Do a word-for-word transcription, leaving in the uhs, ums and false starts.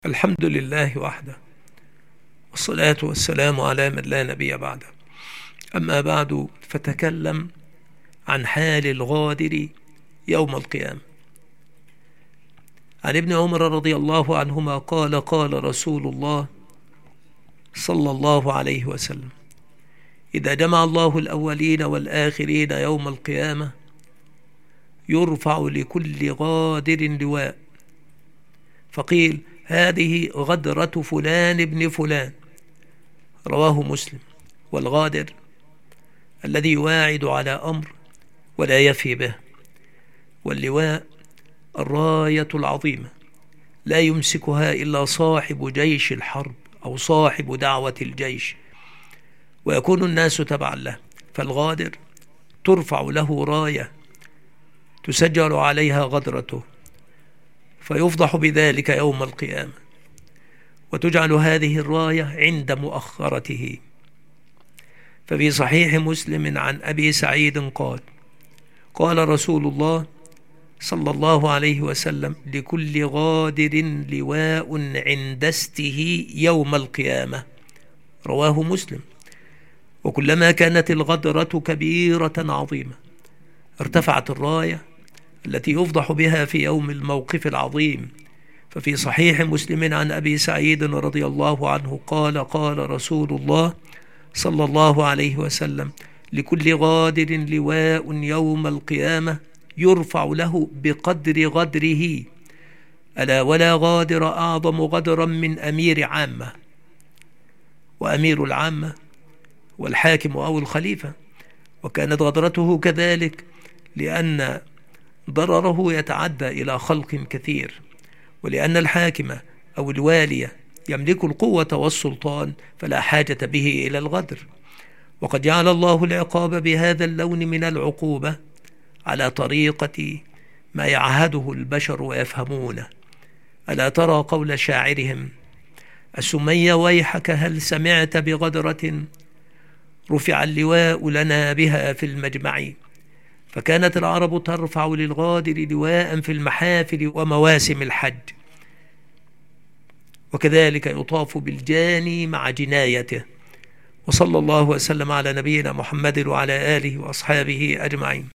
الحمد لله وحده، والصلاة والسلام على من لا نبي بعده. أما بعد، فتكلم عن حال الغادر يوم القيامة. عن ابن عمر رضي الله عنهما قال: قال رسول الله صلى الله عليه وسلم: إذا جمع الله الأولين والآخرين يوم القيامة يرفع لكل غادر لواء، فقيل: هذه غدرة فلان ابن فلان. رواه مسلم. والغادر الذي يواعد على أمر ولا يفي به. واللواء الراية العظيمة لا يمسكها إلا صاحب جيش الحرب أو صاحب دعوة الجيش، ويكون الناس تبعا له. فالغادر ترفع له راية تسجل عليها غدرته، فيفضح بذلك يوم القيامة، وتجعل هذه الراية عند مؤخرته. ففي صحيح مسلم عن أبي سعيد قال: قال رسول الله صلى الله عليه وسلم: لكل غادر لواء عند استه يوم القيامة. رواه مسلم. وكلما كانت الغدرة كبيرة عظيمة ارتفعت الراية التي يفضح بها في يوم الموقف العظيم. ففي صحيح مسلم عن أبي سعيد رضي الله عنه قال: قال رسول الله صلى الله عليه وسلم: لكل غادر لواء يوم القيامة يرفع له بقدر غدره، ألا ولا غادر أعظم غدرا من أمير عامة. وأمير العامة والحاكم أو الخليفة، وكانت غدرته كذلك لأن ضرره يتعدى إلى خلق كثير، ولأن الحاكم أو الوالي يملك القوة والسلطان فلا حاجة به إلى الغدر. وقد جعل الله العقاب بهذا اللون من العقوبة على طريقة ما يعهده البشر ويفهمونه. ألا ترى قول شاعرهم: السمي ويحك هل سمعت بغدرة رفع اللواء لنا بها في المجمع. فكانت العرب ترفع للغادر لواء في المحافل ومواسم الحج، وكذلك يطاف بالجاني مع جنايته. وصلى الله وسلم على نبينا محمد وعلى آله وأصحابه أجمعين.